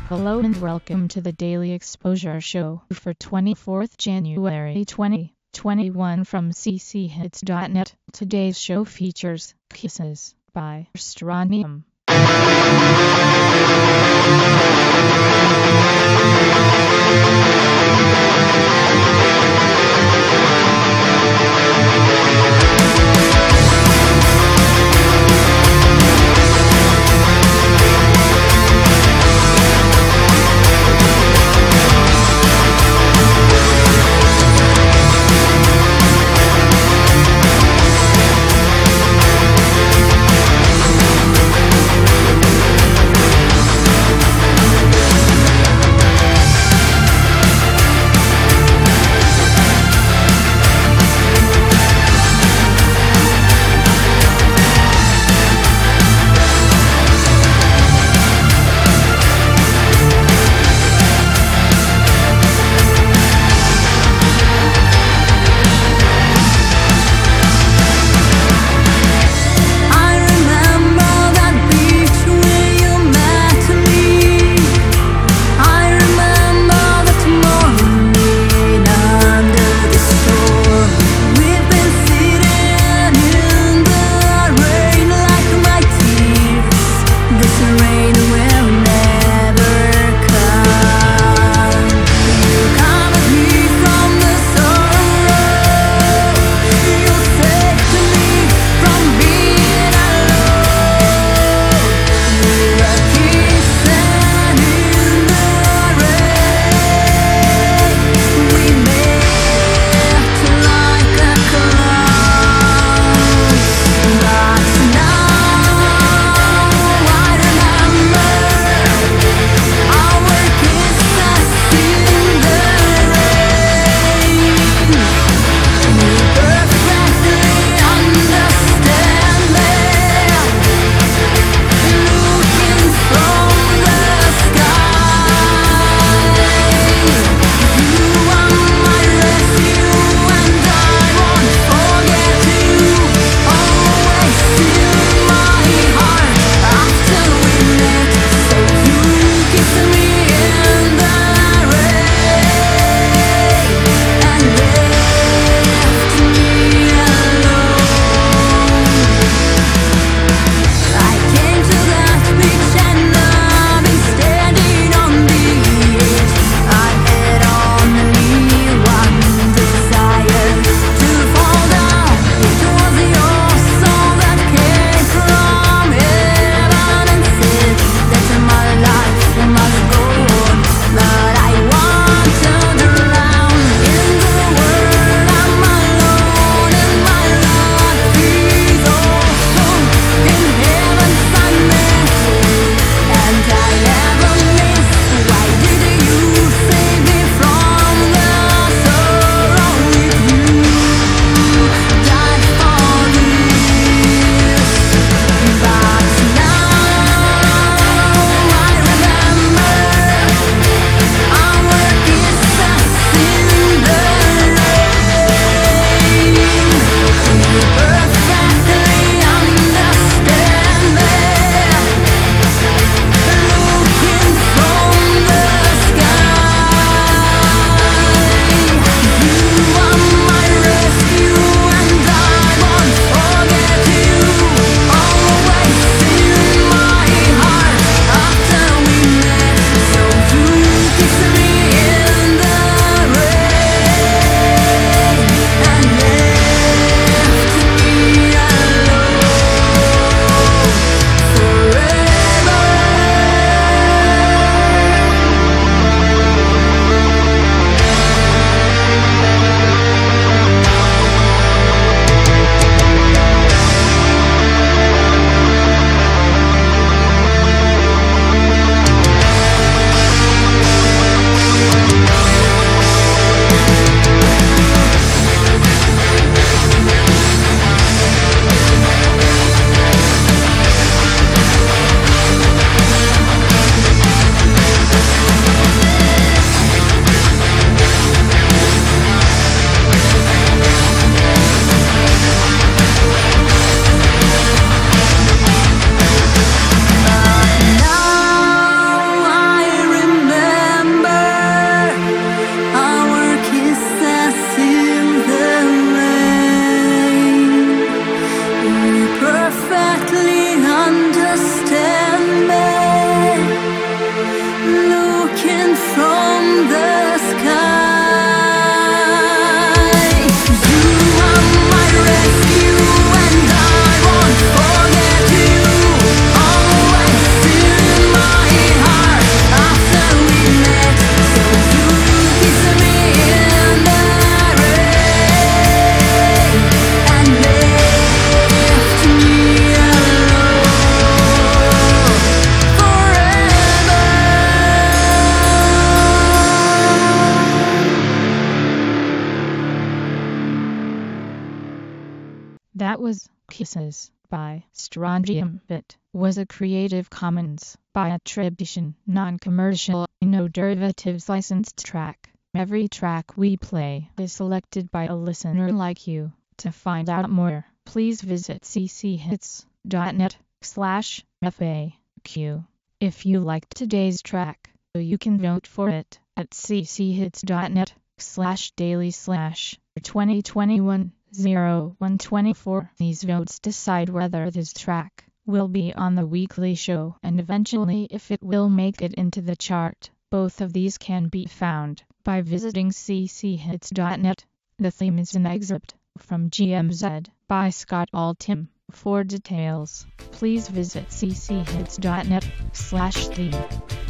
Hello and welcome to the Daily Exposure Show for 24th January 2021 from cchits.net. Today's show features Kisses by Strontium. That was Kisses by Strontium. It was a Creative Commons by attribution, non-commercial, no derivatives licensed track. Every track we play is selected by a listener like you. To find out more, please visit cchits.net/FAQ. If you liked today's track, you can vote for it at cchits.net/daily/2021-0124. These votes decide whether this track will be on the weekly show and eventually if it will make it into the chart. Both of these can be found by visiting cchits.net. The theme is an excerpt from GMZ by Scott Altham. For details, please visit cchits.net/theme.